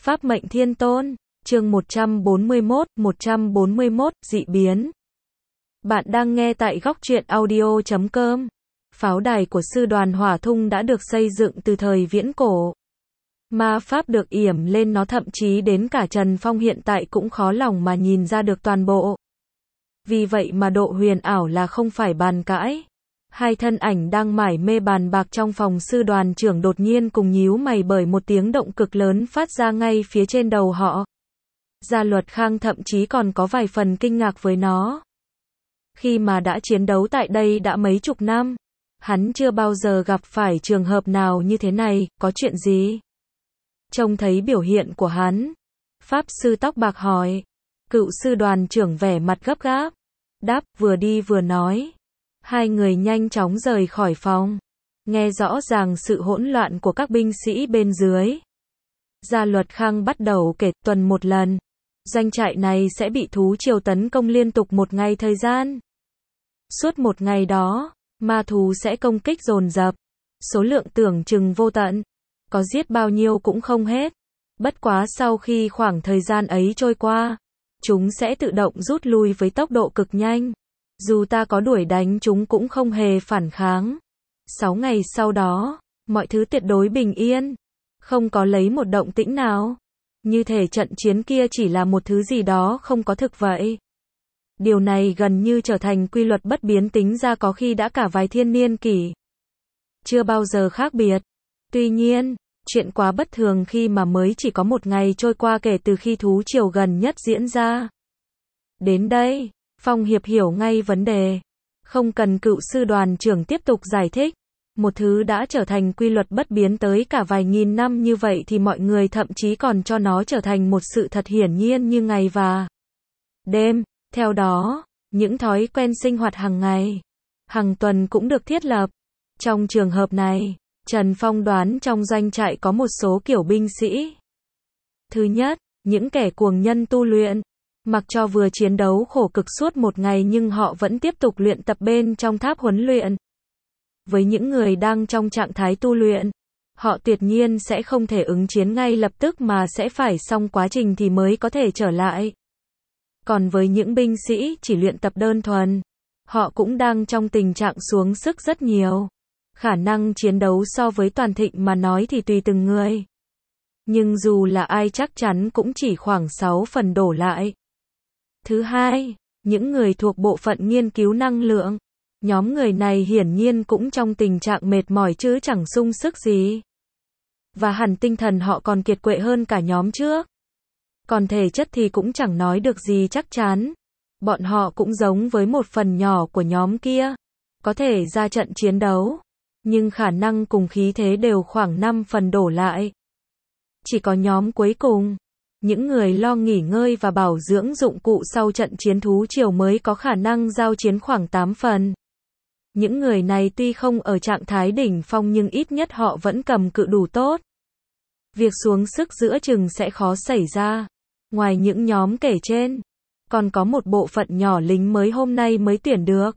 Pháp mệnh thiên tôn, chương 141, dị biến. Bạn đang nghe tại góc truyện audio.com. Pháo đài của sư đoàn Hỏa Thung đã được xây dựng từ thời viễn cổ. Ma pháp được yểm lên nó, thậm chí đến cả Trần Phong hiện tại cũng khó lòng mà nhìn ra được toàn bộ. Vì vậy mà độ huyền ảo là không phải bàn cãi. Hai thân ảnh đang mải mê bàn bạc trong phòng sư đoàn trưởng đột nhiên cùng nhíu mày bởi một tiếng động cực lớn phát ra ngay phía trên đầu họ. Gia Luật Khang thậm chí còn có vài phần kinh ngạc với nó. Khi mà đã chiến đấu tại đây đã mấy chục năm, hắn chưa bao giờ gặp phải trường hợp nào như thế này. Có chuyện gì? Trông thấy biểu hiện của hắn, Pháp sư tóc bạc hỏi. Cựu sư đoàn trưởng vẻ mặt gấp gáp, đáp vừa đi vừa nói. Hai người nhanh chóng rời khỏi phòng, nghe rõ ràng sự hỗn loạn của các binh sĩ bên dưới. Gia Luật Khang bắt đầu kể tuần một lần. Doanh trại này sẽ bị thú triều tấn công liên tục một ngày thời gian. Suốt một ngày đó, ma thú sẽ công kích dồn dập. Số lượng tưởng chừng vô tận. Có giết bao nhiêu cũng không hết. Bất quá sau khi khoảng thời gian ấy trôi qua, chúng sẽ tự động rút lui với tốc độ cực nhanh. Dù ta có đuổi đánh chúng cũng không hề phản kháng. 6 ngày sau đó, mọi thứ tuyệt đối bình yên. Không có lấy một động tĩnh nào. Như thể trận chiến kia chỉ là một thứ gì đó không có thực vậy. Điều này gần như trở thành quy luật bất biến, tính ra có khi đã cả vài thiên niên kỷ. Chưa bao giờ khác biệt. Tuy nhiên, chuyện quá bất thường khi mà mới chỉ có một ngày trôi qua kể từ khi thú triều gần nhất diễn ra. Đến đây, Phong Hiệp hiểu ngay vấn đề. Không cần cựu sư đoàn trưởng tiếp tục giải thích. Một thứ đã trở thành quy luật bất biến tới cả vài nghìn năm như vậy thì mọi người thậm chí còn cho nó trở thành một sự thật hiển nhiên như ngày và đêm. Theo đó, những thói quen sinh hoạt hàng ngày, hàng tuần cũng được thiết lập. Trong trường hợp này, Trần Phong đoán trong doanh trại có một số kiểu binh sĩ. Thứ nhất, những kẻ cuồng nhân tu luyện. Mặc cho vừa chiến đấu khổ cực suốt một ngày nhưng họ vẫn tiếp tục luyện tập bên trong tháp huấn luyện. Với những người đang trong trạng thái tu luyện, họ tuyệt nhiên sẽ không thể ứng chiến ngay lập tức mà sẽ phải xong quá trình thì mới có thể trở lại. Còn với những binh sĩ chỉ luyện tập đơn thuần, họ cũng đang trong tình trạng xuống sức rất nhiều. Khả năng chiến đấu so với toàn thịnh mà nói thì tùy từng người. Nhưng dù là ai chắc chắn cũng chỉ khoảng 6 phần đổ lại. Thứ hai, những người thuộc bộ phận nghiên cứu năng lượng. Nhóm người này hiển nhiên cũng trong tình trạng mệt mỏi chứ chẳng sung sức gì. Và hẳn tinh thần họ còn kiệt quệ hơn cả nhóm trước. Còn thể chất thì cũng chẳng nói được gì chắc chắn. Bọn họ cũng giống với một phần nhỏ của nhóm kia. Có thể ra trận chiến đấu. Nhưng khả năng cùng khí thế đều khoảng 5 phần đổ lại. Chỉ có nhóm cuối cùng, những người lo nghỉ ngơi và bảo dưỡng dụng cụ sau trận chiến thú triều mới có khả năng giao chiến khoảng 8 phần. Những người này tuy không ở trạng thái đỉnh phong nhưng ít nhất họ vẫn cầm cự đủ tốt. Việc xuống sức giữa chừng sẽ khó xảy ra. Ngoài những nhóm kể trên, còn có một bộ phận nhỏ lính mới hôm nay mới tuyển được.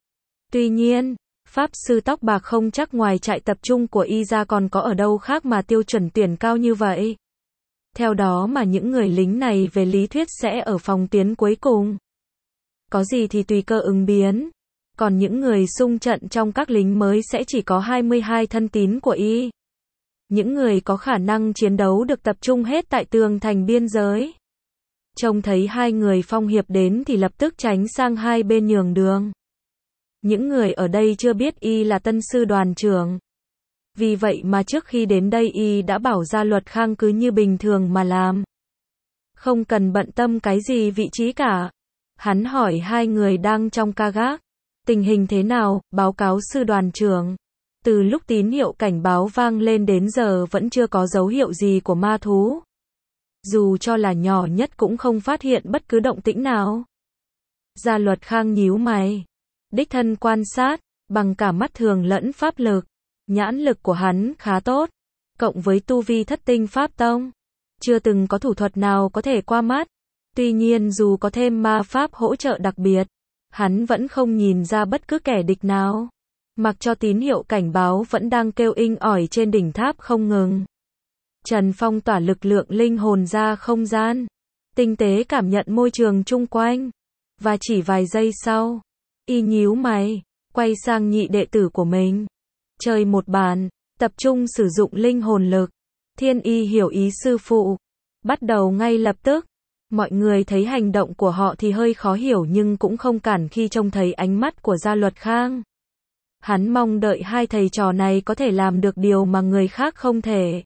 Tuy nhiên, Pháp sư tóc bạc không chắc ngoài trại tập trung của y ra còn có ở đâu khác mà tiêu chuẩn tuyển cao như vậy. Theo đó mà những người lính này về lý thuyết sẽ ở phòng tuyến cuối cùng. Có gì thì tùy cơ ứng biến. Còn những người xung trận trong các lính mới sẽ chỉ có 22 thân tín của y. Những người có khả năng chiến đấu được tập trung hết tại tường thành biên giới. Trông thấy hai người Phong Hiệp đến thì lập tức tránh sang hai bên nhường đường. Những người ở đây chưa biết y là tân sư đoàn trưởng. Vì vậy mà trước khi đến đây y đã bảo Gia Luật Khang cứ như bình thường mà làm. Không cần bận tâm cái gì vị trí cả. Hắn hỏi hai người đang trong ca gác. Tình hình thế nào, báo cáo sư đoàn trưởng. Từ lúc tín hiệu cảnh báo vang lên đến giờ vẫn chưa có dấu hiệu gì của ma thú. Dù cho là nhỏ nhất cũng không phát hiện bất cứ động tĩnh nào. Gia Luật Khang nhíu mày. Đích thân quan sát, bằng cả mắt thường lẫn pháp lực. Nhãn lực của hắn khá tốt. Cộng với tu vi thất tinh pháp tông. Chưa từng có thủ thuật nào có thể qua mắt. Tuy nhiên dù có thêm ma pháp hỗ trợ đặc biệt, hắn vẫn không nhìn ra bất cứ kẻ địch nào. Mặc cho tín hiệu cảnh báo vẫn đang kêu inh ỏi trên đỉnh tháp không ngừng. Trần Phong tỏa lực lượng linh hồn ra không gian, tinh tế cảm nhận môi trường chung quanh. Và chỉ vài giây sau, y nhíu mày, quay sang nhị đệ tử của mình. Chơi một bàn, tập trung sử dụng linh hồn lực. Thiên Y hiểu ý sư phụ, bắt đầu ngay lập tức. Mọi người thấy hành động của họ thì hơi khó hiểu nhưng cũng không cản khi trông thấy ánh mắt của Gia Luật Khang. Hắn mong đợi hai thầy trò này có thể làm được điều mà người khác không thể.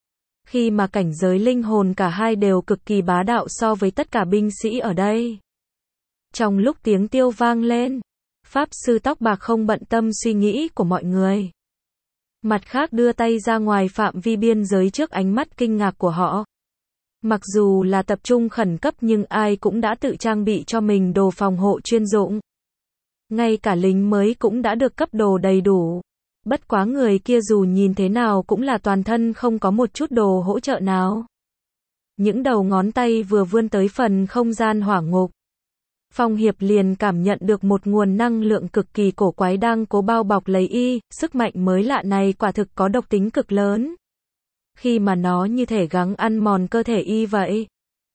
Khi mà cảnh giới linh hồn cả hai đều cực kỳ bá đạo so với tất cả binh sĩ ở đây. Trong lúc tiếng tiêu vang lên, Pháp Sư tóc bạc không bận tâm suy nghĩ của mọi người. Mặt khác đưa tay ra ngoài phạm vi biên giới trước ánh mắt kinh ngạc của họ. Mặc dù là tập trung khẩn cấp nhưng ai cũng đã tự trang bị cho mình đồ phòng hộ chuyên dụng. Ngay cả lính mới cũng đã được cấp đồ đầy đủ. Bất quá người kia dù nhìn thế nào cũng là toàn thân không có một chút đồ hỗ trợ nào. Những đầu ngón tay vừa vươn tới phần không gian hỏa ngục. Phong Hiệp liền cảm nhận được một nguồn năng lượng cực kỳ cổ quái đang cố bao bọc lấy y, sức mạnh mới lạ này quả thực có độc tính cực lớn. Khi mà nó như thể gắng ăn mòn cơ thể y vậy.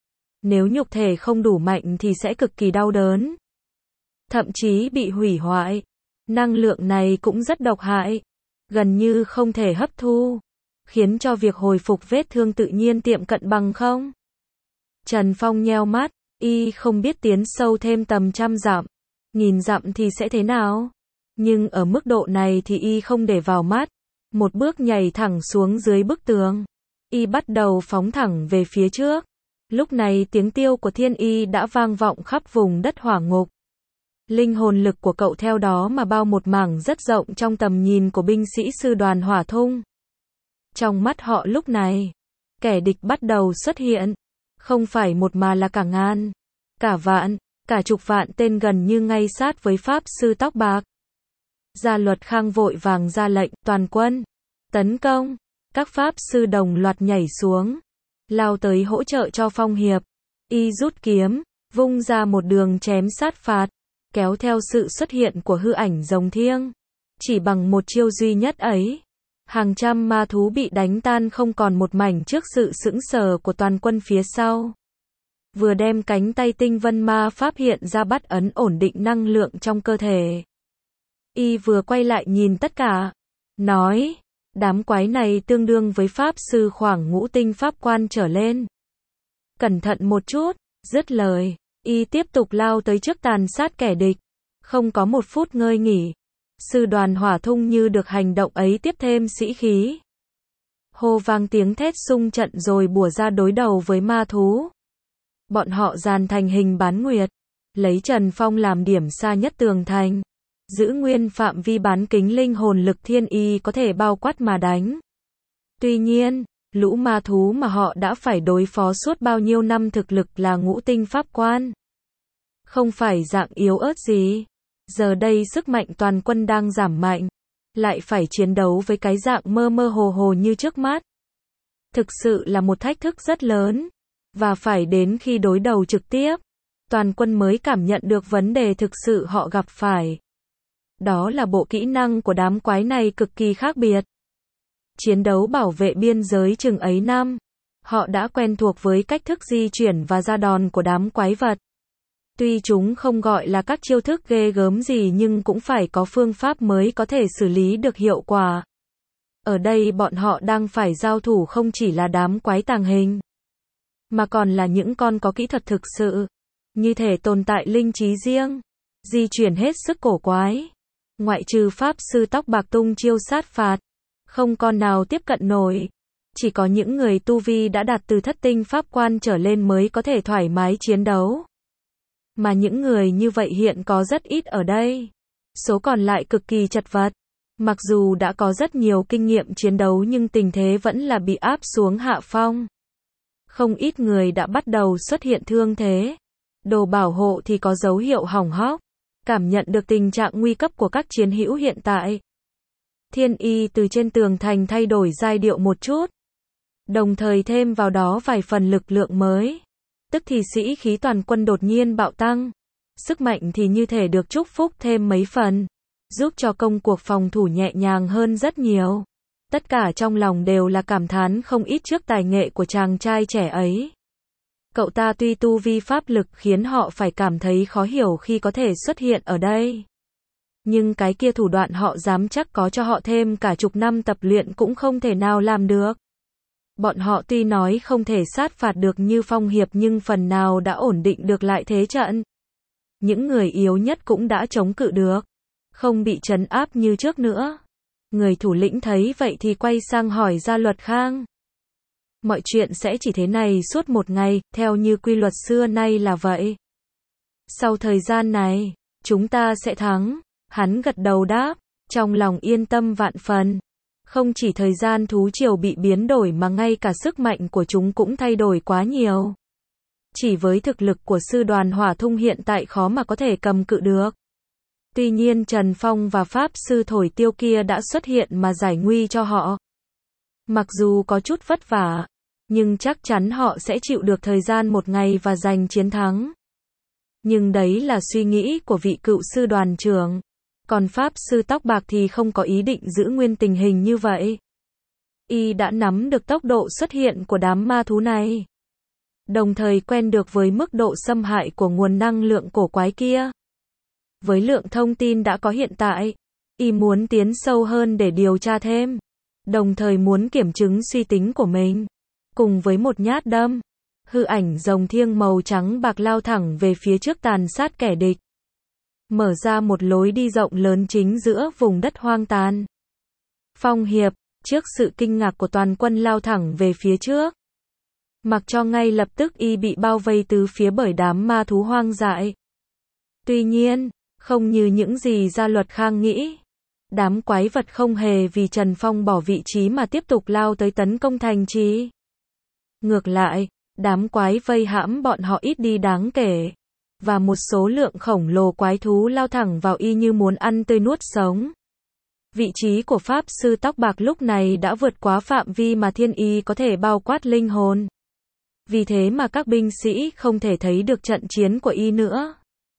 Nếu nhục thể không đủ mạnh thì sẽ cực kỳ đau đớn. Thậm chí bị hủy hoại. Năng lượng này cũng rất độc hại. Gần như không thể hấp thu. Khiến cho việc hồi phục vết thương tự nhiên tiệm cận bằng không. Trần Phong nheo mắt. Y không biết tiến sâu thêm tầm 100 dặm, 1000 dặm thì sẽ thế nào. Nhưng ở mức độ này thì y không để vào mắt. Một bước nhảy thẳng xuống dưới bức tường. Y bắt đầu phóng thẳng về phía trước. Lúc này tiếng tiêu của Thiên Y đã vang vọng khắp vùng đất hỏa ngục. Linh hồn lực của cậu theo đó mà bao một mảng rất rộng trong tầm nhìn của binh sĩ sư đoàn hỏa thung. Trong mắt họ lúc này, kẻ địch bắt đầu xuất hiện. Không phải một mà là cả ngàn, cả vạn, cả chục vạn tên gần như ngay sát với Pháp Sư tóc bạc. Gia Luật Khang vội vàng ra lệnh, toàn quân, tấn công. Các Pháp Sư đồng loạt nhảy xuống, lao tới hỗ trợ cho Phong Hiệp. Y rút kiếm, vung ra một đường chém sát phạt, kéo theo sự xuất hiện của hư ảnh rồng thiêng. Chỉ bằng một chiêu duy nhất ấy, hàng trăm ma thú bị đánh tan không còn một mảnh trước sự sững sờ của toàn quân phía sau. Vừa đem cánh tay tinh vân ma pháp hiện ra bắt ấn ổn định năng lượng trong cơ thể. Y vừa quay lại nhìn tất cả, nói, đám quái này tương đương với Pháp Sư khoảng ngũ tinh pháp quan trở lên. Cẩn thận một chút, dứt lời, Y tiếp tục lao tới trước tàn sát kẻ địch. Không có một phút ngơi nghỉ. Sư đoàn hỏa thung như được hành động ấy tiếp thêm sĩ khí. Hô vang tiếng thét xung trận rồi bủa ra đối đầu với ma thú. Bọn họ dàn thành hình bán nguyệt, lấy Trần Phong làm điểm xa nhất tường thành, giữ nguyên phạm vi bán kính linh hồn lực Thiên Y có thể bao quát mà đánh. Tuy nhiên, lũ ma thú mà họ đã phải đối phó suốt bao nhiêu năm thực lực là ngũ tinh pháp quan. Không phải dạng yếu ớt gì. Giờ đây sức mạnh toàn quân đang giảm mạnh, lại phải chiến đấu với cái dạng mơ mơ hồ hồ như trước mắt. Thực sự là một thách thức rất lớn, và phải đến khi đối đầu trực tiếp, toàn quân mới cảm nhận được vấn đề thực sự họ gặp phải. Đó là bộ kỹ năng của đám quái này cực kỳ khác biệt. Chiến đấu bảo vệ biên giới chừng ấy năm, họ đã quen thuộc với cách thức di chuyển và ra đòn của đám quái vật. Tuy chúng không gọi là các chiêu thức ghê gớm gì nhưng cũng phải có phương pháp mới có thể xử lý được hiệu quả. Ở đây bọn họ đang phải giao thủ không chỉ là đám quái tàng hình, mà còn là những con có kỹ thuật thực sự, như thể tồn tại linh trí riêng, di chuyển hết sức cổ quái. Ngoại trừ Pháp Sư tóc bạc tung chiêu sát phạt, không con nào tiếp cận nổi. Chỉ có những người tu vi đã đạt từ thất tinh pháp quan trở lên mới có thể thoải mái chiến đấu. Mà những người như vậy hiện có rất ít ở đây. Số còn lại cực kỳ chật vật. Mặc dù đã có rất nhiều kinh nghiệm chiến đấu nhưng tình thế vẫn là bị áp xuống hạ phong. Không ít người đã bắt đầu xuất hiện thương thế. Đồ bảo hộ thì có dấu hiệu hỏng hóc. Cảm nhận được tình trạng nguy cấp của các chiến hữu hiện tại, Thiên Y từ trên tường thành thay đổi giai điệu một chút, đồng thời thêm vào đó vài phần lực lượng mới. Tức thì sĩ khí toàn quân đột nhiên bạo tăng, sức mạnh thì như thể được chúc phúc thêm mấy phần, giúp cho công cuộc phòng thủ nhẹ nhàng hơn rất nhiều. Tất cả trong lòng đều là cảm thán không ít trước tài nghệ của chàng trai trẻ ấy. Cậu ta tuy tu vi pháp lực khiến họ phải cảm thấy khó hiểu khi có thể xuất hiện ở đây. Nhưng cái kia thủ đoạn họ dám chắc có cho họ thêm cả chục năm tập luyện cũng không thể nào làm được. Bọn họ tuy nói không thể sát phạt được như Phong Hiệp nhưng phần nào đã ổn định được lại thế trận. Những người yếu nhất cũng đã chống cự được, không bị trấn áp như trước nữa. Người thủ lĩnh thấy vậy thì quay sang hỏi Gia Luật Khang. Mọi chuyện sẽ chỉ thế này suốt một ngày, theo như quy luật xưa nay là vậy. Sau thời gian này, chúng ta sẽ thắng. Hắn gật đầu đáp, trong lòng yên tâm vạn phần. Không chỉ thời gian thú triều bị biến đổi mà ngay cả sức mạnh của chúng cũng thay đổi quá nhiều. Chỉ với thực lực của sư đoàn Hỏa Thung hiện tại khó mà có thể cầm cự được. Tuy nhiên Trần Phong và Pháp Sư Thổi Tiêu kia đã xuất hiện mà giải nguy cho họ. Mặc dù có chút vất vả, nhưng chắc chắn họ sẽ chịu được thời gian một ngày và giành chiến thắng. Nhưng đấy là suy nghĩ của vị cựu sư đoàn trưởng. Còn Pháp Sư Tóc Bạc thì không có ý định giữ nguyên tình hình như vậy. Y đã nắm được tốc độ xuất hiện của đám ma thú này. Đồng thời quen được với mức độ xâm hại của nguồn năng lượng cổ quái kia. Với lượng thông tin đã có hiện tại, Y muốn tiến sâu hơn để điều tra thêm. Đồng thời muốn kiểm chứng suy tính của mình. Cùng với một nhát đâm, hư ảnh rồng thiêng màu trắng bạc lao thẳng về phía trước tàn sát kẻ địch. Mở ra một lối đi rộng lớn chính giữa vùng đất hoang tàn. Phong Hiệp, trước sự kinh ngạc của toàn quân lao thẳng về phía trước. Mặc cho ngay lập tức Y bị bao vây từ phía bởi đám ma thú hoang dại. Tuy nhiên, không như những gì Gia Luật Khang nghĩ. Đám quái vật không hề vì Trần Phong bỏ vị trí mà tiếp tục lao tới tấn công thành trì. Ngược lại, đám quái vây hãm bọn họ ít đi đáng kể. Và một số lượng khổng lồ quái thú lao thẳng vào Y như muốn ăn tươi nuốt sống. Vị trí của Pháp Sư Tóc Bạc lúc này đã vượt quá phạm vi mà thiên y có thể bao quát linh hồn. Vì thế mà các binh sĩ không thể thấy được trận chiến của Y nữa.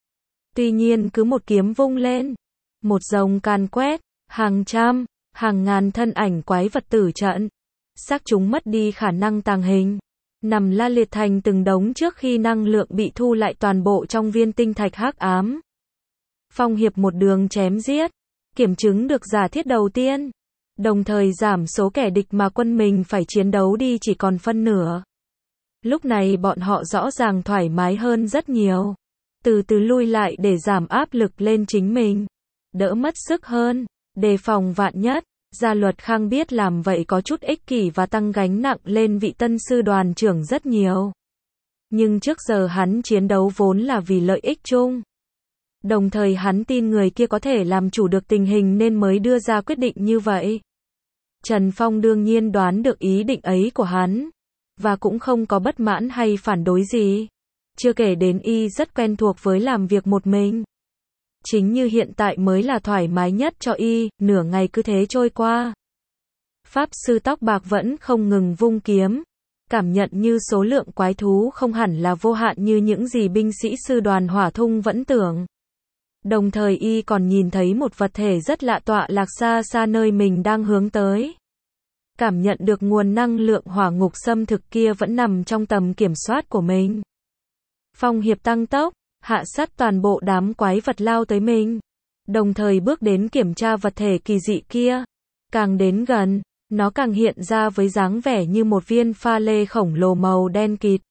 Tuy nhiên cứ một kiếm vung lên, một dòng càn quét, hàng trăm, hàng ngàn thân ảnh quái vật tử trận. Xác chúng mất đi khả năng tàng hình. Nằm la liệt thành từng đống trước khi năng lượng bị thu lại toàn bộ trong viên tinh thạch hắc ám. Phong Hiệp một đường chém giết, kiểm chứng được giả thiết đầu tiên, đồng thời giảm số kẻ địch mà quân mình phải chiến đấu đi chỉ còn phân nửa. Lúc này bọn họ rõ ràng thoải mái hơn rất nhiều. Từ từ lui lại để giảm áp lực lên chính mình. Đỡ mất sức hơn, đề phòng vạn nhất. Gia Luật Khang biết làm vậy có chút ích kỷ và tăng gánh nặng lên vị tân sư đoàn trưởng rất nhiều. Nhưng trước giờ hắn chiến đấu vốn là vì lợi ích chung. Đồng thời hắn tin người kia có thể làm chủ được tình hình nên mới đưa ra quyết định như vậy. Trần Phong đương nhiên đoán được ý định ấy của hắn. Và cũng không có bất mãn hay phản đối gì. Chưa kể đến Y rất quen thuộc với làm việc một mình. Chính như hiện tại mới là thoải mái nhất cho Y, nửa ngày cứ thế trôi qua. Pháp Sư Tóc Bạc vẫn không ngừng vung kiếm. Cảm nhận như số lượng quái thú không hẳn là vô hạn như những gì binh sĩ sư đoàn Hỏa Thung vẫn tưởng. Đồng thời Y còn nhìn thấy một vật thể rất lạ tọa lạc xa xa nơi mình đang hướng tới. Cảm nhận được nguồn năng lượng hỏa ngục xâm thực kia vẫn nằm trong tầm kiểm soát của mình. Phong Hiệp tăng tốc, hạ sát toàn bộ đám quái vật lao tới mình. Đồng thời bước đến kiểm tra vật thể kỳ dị kia. Càng đến gần, nó càng hiện ra với dáng vẻ như một viên pha lê khổng lồ màu đen kịt.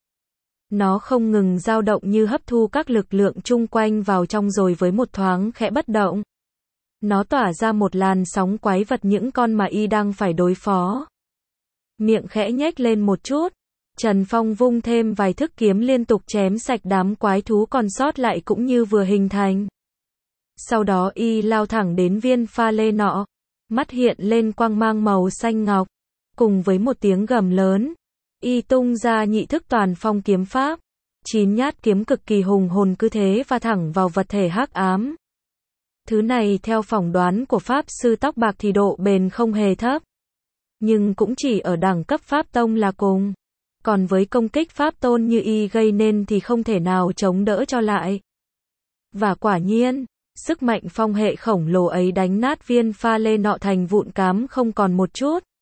Nó không ngừng dao động như hấp thu các lực lượng chung quanh vào trong rồi với một thoáng khẽ bất động. Nó tỏa ra một làn sóng quái vật những con mà Y đang phải đối phó. Miệng khẽ nhếch lên một chút. Trần Phong vung thêm vài thức kiếm liên tục chém sạch đám quái thú còn sót lại cũng như vừa hình thành. Sau đó Y lao thẳng đến viên pha lê nọ. Mắt hiện lên quang mang màu xanh ngọc. Cùng với một tiếng gầm lớn, Y tung ra nhị thức toàn phong kiếm pháp. 9 nhát kiếm cực kỳ hùng hồn cứ thế và thẳng vào vật thể hắc ám. Thứ này theo phỏng đoán của Pháp Sư Tóc Bạc thì độ bền không hề thấp. Nhưng cũng chỉ ở đẳng cấp Pháp Tông là cùng. Còn với công kích Pháp Tôn như Y gây nên thì không thể nào chống đỡ cho lại. Và quả nhiên, sức mạnh phong hệ khổng lồ ấy đánh nát viên pha lê nọ thành vụn cám không còn một chút.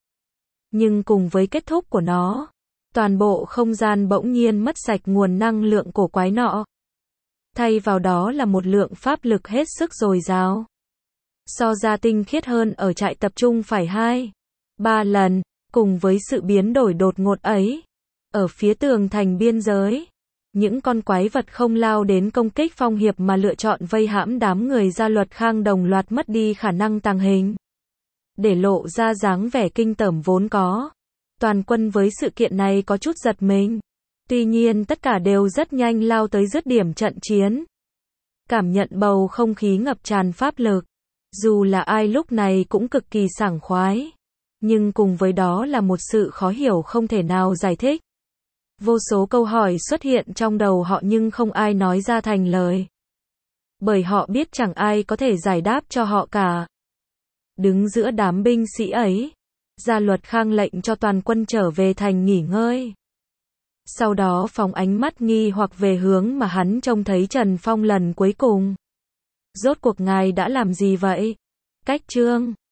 Nhưng cùng với kết thúc của nó, toàn bộ không gian bỗng nhiên mất sạch nguồn năng lượng cổ quái nọ. Thay vào đó là một lượng pháp lực hết sức dồi dào. So ra tinh khiết hơn ở trại tập trung phải 2-3 lần, cùng với sự biến đổi đột ngột ấy. Ở phía tường thành biên giới, những con quái vật không lao đến công kích Phong Hiệp mà lựa chọn vây hãm đám người Gia Luật Khang đồng loạt mất đi khả năng tàng hình, để lộ ra dáng vẻ kinh tởm vốn có. Toàn quân với sự kiện này có chút giật mình. Tuy nhiên tất cả đều rất nhanh lao tới dứt điểm trận chiến. Cảm nhận bầu không khí ngập tràn pháp lực. Dù là ai lúc này cũng cực kỳ sảng khoái. Nhưng cùng với đó là một sự khó hiểu không thể nào giải thích. Vô số câu hỏi xuất hiện trong đầu họ nhưng không ai nói ra thành lời. Bởi họ biết chẳng ai có thể giải đáp cho họ cả. Đứng giữa đám binh sĩ ấy, Gia Luật Khang lệnh cho toàn quân trở về thành nghỉ ngơi. Sau đó phóng ánh mắt nghi hoặc về hướng mà hắn trông thấy Trần Phong lần cuối cùng. Rốt cuộc ngài đã làm gì vậy? Cách chương